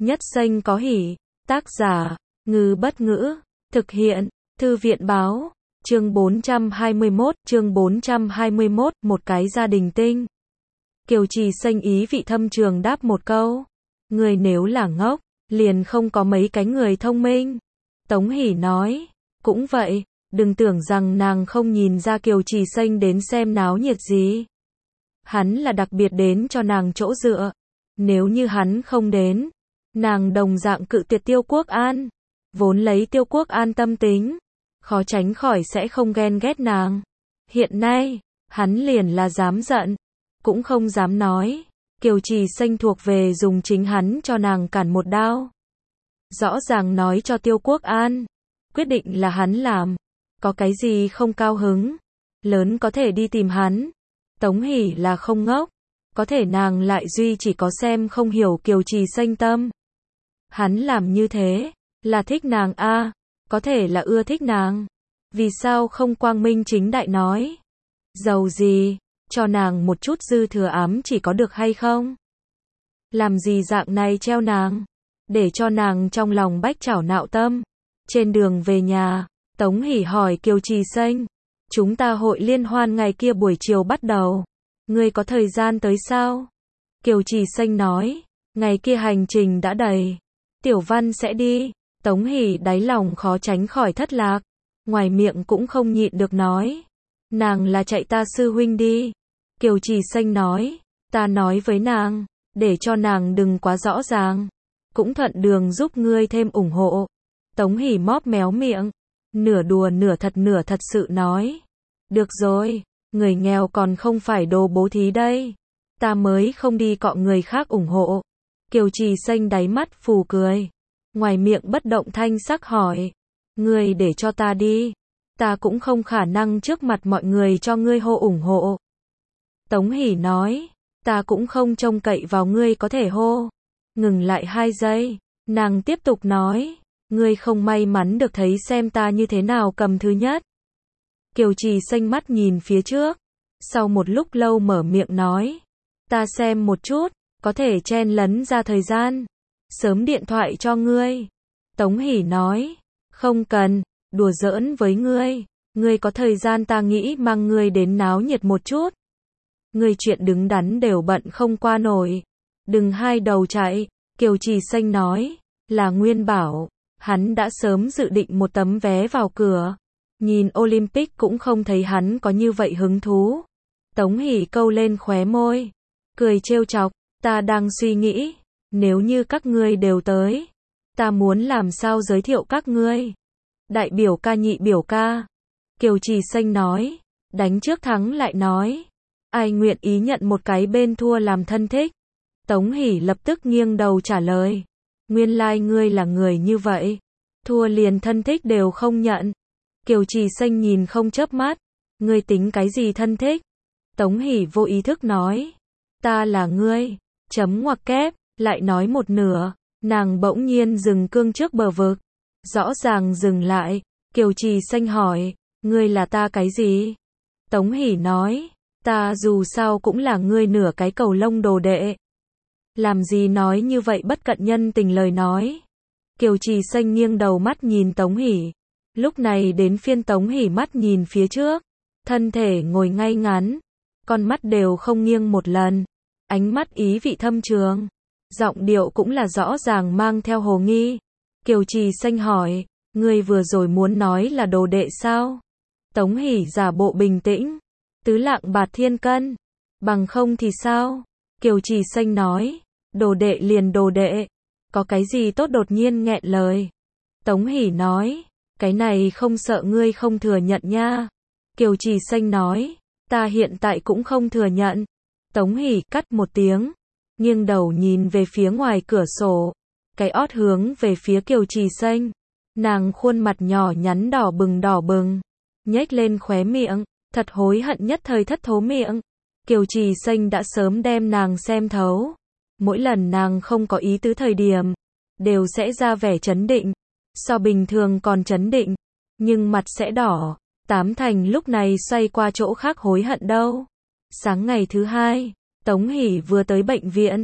Nhất xanh có hỉ. Tác giả, Ngư Bất Ngữ. Thực hiện, Thư viện Báo. Chương 421, một cái gia đình tinh. Kiều Trì Xanh ý vị thâm trường đáp một câu. Người nếu là ngốc, liền không có mấy cái người thông minh. Tống Hỷ nói, cũng vậy, đừng tưởng rằng nàng không nhìn ra Kiều Trì Xanh đến xem náo nhiệt gì. Hắn là đặc biệt đến cho nàng chỗ dựa. Nếu như hắn không đến, nàng đồng dạng cự tuyệt Tiêu Quốc An. Vốn lấy Tiêu Quốc An tâm tính, khó tránh khỏi sẽ không ghen ghét nàng. Hiện nay, hắn liền là dám giận, cũng không dám nói. Kiều Trì Xanh thuộc về dùng chính hắn cho nàng cản một đao. Rõ ràng nói cho Tiêu Quốc An, quyết định là hắn làm. Có cái gì không cao hứng, lớn có thể đi tìm hắn. Tống Hỷ là không ngốc, có thể nàng lại duy chỉ có xem không hiểu Kiều Trì Xanh tâm. Hắn làm như thế, là thích nàng a, có thể là ưa thích nàng. Vì sao không quang minh chính đại nói? Dầu gì, cho nàng một chút dư thừa ám chỉ có được hay không? Làm gì dạng này treo nàng, để cho nàng trong lòng bách trảo nạo tâm. Trên đường về nhà, Tống Hỷ hỏi Kiều Trì Xanh, chúng ta hội liên hoan ngày kia buổi chiều bắt đầu. Ngươi có thời gian tới sao? Kiều Trì Xanh nói, ngày kia hành trình đã đầy. Tiểu Văn sẽ đi. Tống Hỷ đáy lòng khó tránh khỏi thất lạc. Ngoài miệng cũng không nhịn được nói. Nàng là chạy ta sư huynh đi. Kiều Trì Xanh nói, ta nói với nàng, để cho nàng đừng quá rõ ràng. Cũng thuận đường giúp ngươi thêm ủng hộ. Tống Hỷ móp méo miệng. Nửa đùa nửa thật sự nói. Được rồi, người nghèo còn không phải đồ bố thí đây. Ta mới không đi cọ người khác ủng hộ. Kiều Trì Xanh đáy mắt phù cười. Ngoài miệng bất động thanh sắc hỏi. Ngươi để cho ta đi. Ta cũng không khả năng trước mặt mọi người cho ngươi hô ủng hộ. Tống Hỷ nói. Ta cũng không trông cậy vào ngươi có thể hô. Ngừng lại 2 giây. Nàng tiếp tục nói. Ngươi không may mắn được thấy xem ta như thế nào cầm thứ nhất. Kiều Trì Xanh mắt nhìn phía trước. Sau một lúc lâu mở miệng nói. Ta xem một chút, có thể chen lấn ra thời gian. Sớm điện thoại cho ngươi. Tống Hỷ nói. Không cần, đùa giỡn với ngươi. Ngươi có thời gian ta nghĩ mang ngươi đến náo nhiệt một chút. Ngươi chuyện đứng đắn đều bận không qua nổi. Đừng hai đầu chạy. Kiều Trì Xanh nói. Là Nguyên bảo. Hắn đã sớm dự định một tấm vé vào cửa. Nhìn Olympic cũng không thấy hắn có như vậy hứng thú. Tống Hỷ câu lên khóe môi. Cười trêu chọc. Ta đang suy nghĩ. Nếu như các ngươi đều tới. Ta muốn làm sao giới thiệu các ngươi. Đại biểu ca nhị biểu ca. Kiều Trì Xanh nói. Đánh trước thắng lại nói. Ai nguyện ý nhận một cái bên thua làm thân thích. Tống Hỷ lập tức nghiêng đầu trả lời. Nguyên lai ngươi là người như vậy. Thua liền thân thích đều không nhận. Kiều Trì Xanh nhìn không chớp mắt. Ngươi tính cái gì thân thích? Tống Hỷ vô ý thức nói. Ta là ngươi. Chấm ngoặc kép. Lại nói một nửa. Nàng bỗng nhiên dừng cương trước bờ vực. Rõ ràng dừng lại. Kiều Trì Xanh hỏi. Ngươi là ta cái gì? Tống Hỷ nói. Ta dù sao cũng là ngươi nửa cái cầu lông đồ đệ. Làm gì nói như vậy bất cận nhân tình lời nói. Kiều Trì Xanh nghiêng đầu mắt nhìn Tống Hỷ. Lúc này đến phiên Tống Hỷ mắt nhìn phía trước. Thân thể ngồi ngay ngắn. Con mắt đều không nghiêng một lần. Ánh mắt ý vị thâm trường. Giọng điệu cũng là rõ ràng mang theo hồ nghi. Kiều Trì Xanh hỏi. Ngươi vừa rồi muốn nói là đồ đệ sao? Tống Hỷ giả bộ bình tĩnh. Tứ lạng bạt thiên cân. Bằng không thì sao? Kiều Trì Xanh nói. Đồ đệ liền đồ đệ. Có cái gì tốt đột nhiên nghẹn lời. Tống Hỷ nói. Cái này không sợ ngươi không thừa nhận nha. Kiều Trì Xanh nói. Ta hiện tại cũng không thừa nhận. Tống Hỷ cắt một tiếng. Nghiêng đầu nhìn về phía ngoài cửa sổ. Cái ót hướng về phía Kiều Trì Xanh. Nàng khuôn mặt nhỏ nhắn đỏ bừng. Nhếch lên khóe miệng. Thật hối hận nhất thời thất thố miệng. Kiều Trì Xanh đã sớm đem nàng xem thấu. Mỗi lần nàng không có ý tứ thời điểm. Đều sẽ ra vẻ trấn định. So bình thường còn trấn định. Nhưng mặt sẽ đỏ. 8 thành lúc này xoay qua chỗ khác hối hận đâu. Sáng ngày thứ 2. Tống Hỷ vừa tới bệnh viện.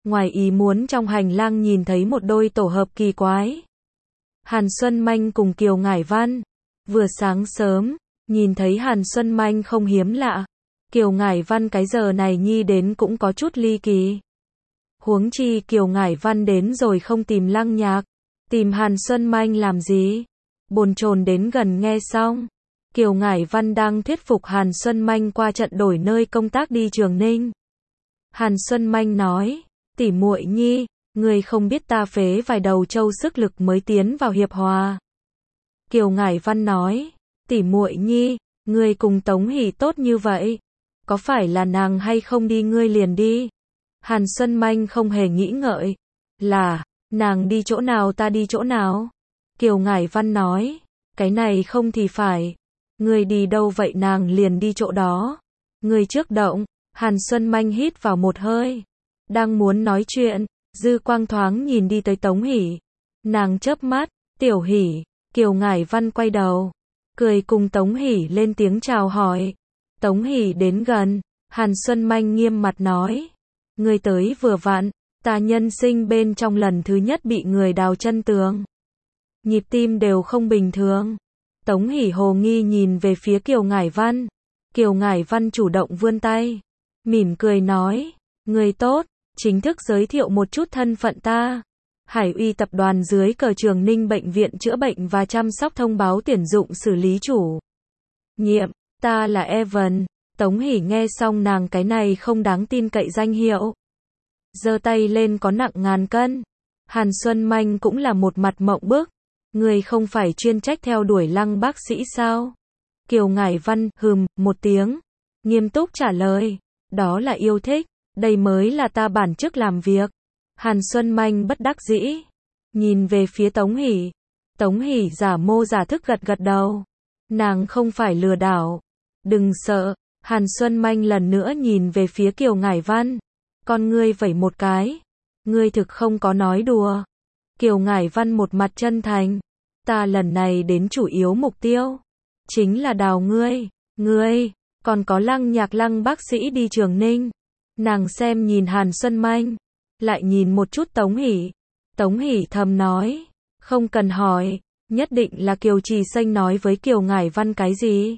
ngoài ý muốn trong hành lang nhìn thấy một đôi tổ hợp kỳ quái. Hàn Xuân Manh cùng Kiều Ngải Văn. Vừa sáng sớm, nhìn thấy Hàn Xuân Manh không hiếm lạ. Kiều Ngải Văn cái giờ này nhi đến cũng có chút ly kỳ. Huống chi Kiều Ngải Văn đến rồi không tìm Lăng Nhạc, tìm Hàn Xuân Manh làm gì? Bồn chồn đến gần nghe xong. Kiều Ngải Văn đang thuyết phục Hàn Xuân Manh qua trận đổi nơi công tác đi Trường Ninh. Hàn Xuân Manh nói, tỷ muội nhi, người không biết ta phế vài đầu trâu sức lực mới tiến vào hiệp hòa. Kiều Ngải Văn nói, tỷ muội nhi, người cùng Tống Hỷ tốt như vậy, có phải là nàng hay không đi ngươi liền đi? Hàn Xuân Manh không hề nghĩ ngợi, là, nàng đi chỗ nào ta đi chỗ nào? Kiều Ngải Văn nói, cái này không thì phải, ngươi đi đâu vậy nàng liền đi chỗ đó. Ngươi trước động. Hàn Xuân Manh hít vào một hơi, đang muốn nói chuyện, dư quang thoáng nhìn đi tới Tống Hỷ. Nàng chớp mắt, tiểu Hỷ. Kiều Ngải Văn quay đầu, cười cùng Tống Hỷ lên tiếng chào hỏi. Tống Hỷ đến gần, Hàn Xuân Manh nghiêm mặt nói, ngươi tới vừa vặn, ta nhân sinh bên trong lần thứ nhất bị người đào chân tường. Nhịp tim đều không bình thường. Tống Hỷ hồ nghi nhìn về phía Kiều Ngải Văn. Kiều Ngải Văn chủ động vươn tay, mỉm cười nói, người tốt, chính thức giới thiệu một chút thân phận ta. Hải Uy tập đoàn dưới cờ Trường Ninh Bệnh viện chữa bệnh và chăm sóc thông báo tuyển dụng xử lý chủ nhiệm, ta là Evan. Tống Hỷ nghe xong nàng cái này không đáng tin cậy danh hiệu, giơ tay lên có nặng ngàn cân. Hàn Xuân Manh cũng là một mặt mộng bức, người không phải chuyên trách theo đuổi Lăng bác sĩ sao? Kiều Ngải Văn một tiếng, nghiêm túc trả lời, đó là yêu thích, đây mới là ta bản chức làm việc. Hàn Xuân Manh bất đắc dĩ, nhìn về phía Tống Hỷ. Tống Hỷ giả mô giả thức gật gật đầu. Nàng không phải lừa đảo. Đừng sợ. Hàn Xuân Manh lần nữa nhìn về phía Kiều Ngải Văn. Con ngươi vẩy một cái. Ngươi thực không có nói đùa. Kiều Ngải Văn một mặt chân thành. Ta lần này đến chủ yếu mục tiêu chính là đào ngươi. Ngươi, còn có Lăng Nhạc Lăng bác sĩ đi Trường Ninh. Nàng xem nhìn Hàn Xuân Manh, lại nhìn một chút Tống Hỷ. Tống Hỷ thầm nói, không cần hỏi, nhất định là Kiều Trì Xanh nói với Kiều Ngải Văn cái gì.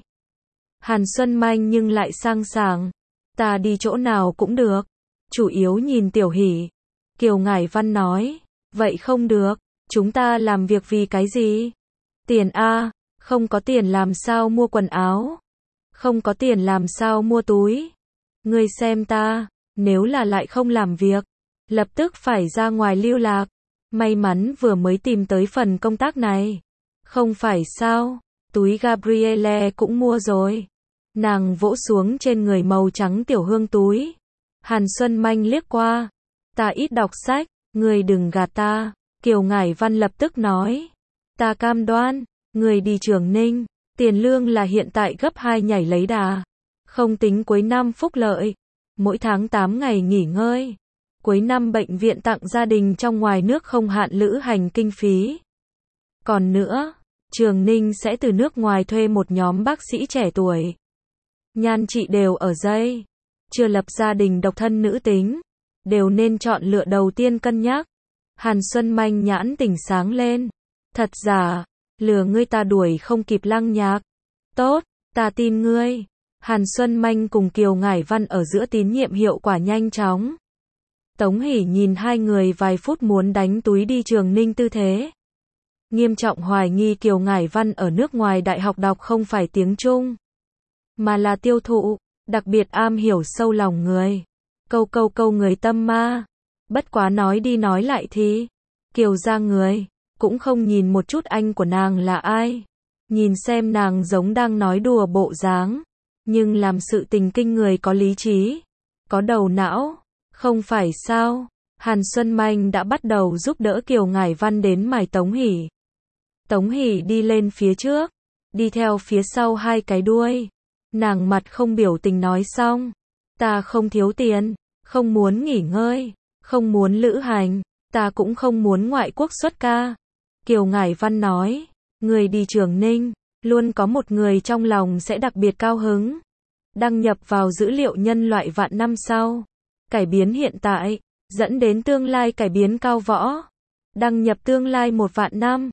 Hàn Xuân Manh nhưng lại sang sảng, ta đi chỗ nào cũng được, chủ yếu nhìn Tiểu Hỷ. Kiều Ngải Văn nói, vậy không được, chúng ta làm việc vì cái gì? Tiền a, không có tiền làm sao mua quần áo? Không có tiền làm sao mua túi? Ngươi xem ta, nếu là lại không làm việc, lập tức phải ra ngoài lưu lạc. May mắn vừa mới tìm tới phần công tác này. Không phải sao, túi Gabrielle cũng mua rồi. Nàng vỗ xuống trên người màu trắng tiểu hương túi. Hàn Xuân Manh liếc qua. Ta ít đọc sách, ngươi đừng gạt ta. Kiều Ngải Văn lập tức nói. Ta cam đoan, ngươi đi Trường Ninh, tiền lương là hiện tại gấp 2 nhảy lấy đà. Không tính cuối năm phúc lợi. Mỗi tháng 8 ngày nghỉ ngơi. Cuối năm bệnh viện tặng gia đình trong ngoài nước không hạn lữ hành kinh phí. Còn nữa, Trường Ninh sẽ từ nước ngoài thuê một nhóm bác sĩ trẻ tuổi. Nhan trị đều ở dây. Chưa lập gia đình độc thân nữ tính. Đều nên chọn lựa đầu tiên cân nhắc. Hàn Xuân Manh nhãn tỉnh sáng lên. Thật giả, lừa ngươi ta đuổi không kịp Lăng Nhạc. Tốt, ta tin ngươi. Hàn Xuân Manh cùng Kiều Ngải Văn ở giữa tín nhiệm hiệu quả nhanh chóng. Tống Hỷ nhìn hai người vài phút muốn đánh túi đi Trường Ninh tư thế. Nghiêm trọng hoài nghi Kiều Ngải Văn ở nước ngoài đại học đọc không phải tiếng Trung, mà là tiêu thụ, đặc biệt am hiểu sâu lòng người. Câu người tâm ma. Bất quá nói đi nói lại thì, Kiều ra người, cũng không nhìn một chút anh của nàng là ai. Nhìn xem nàng giống đang nói đùa bộ dáng, nhưng làm sự tình kinh người có lý trí, có đầu não. Không phải sao, Hàn Xuân Manh đã bắt đầu giúp đỡ Kiều Ngải Văn đến mài Tống Hỷ. Tống Hỷ đi lên phía trước, đi theo phía sau hai cái đuôi. Nàng mặt không biểu tình nói xong, ta không thiếu tiền, không muốn nghỉ ngơi, không muốn lữ hành, ta cũng không muốn ngoại quốc xuất ca. Kiều Ngải Văn nói, người đi Trường Ninh, luôn có một người trong lòng sẽ đặc biệt cao hứng. Đăng nhập vào dữ liệu nhân loại vạn năm sau. Cải biến hiện tại, dẫn đến tương lai cải biến cao võ. Đăng nhập tương lai 1 vạn năm.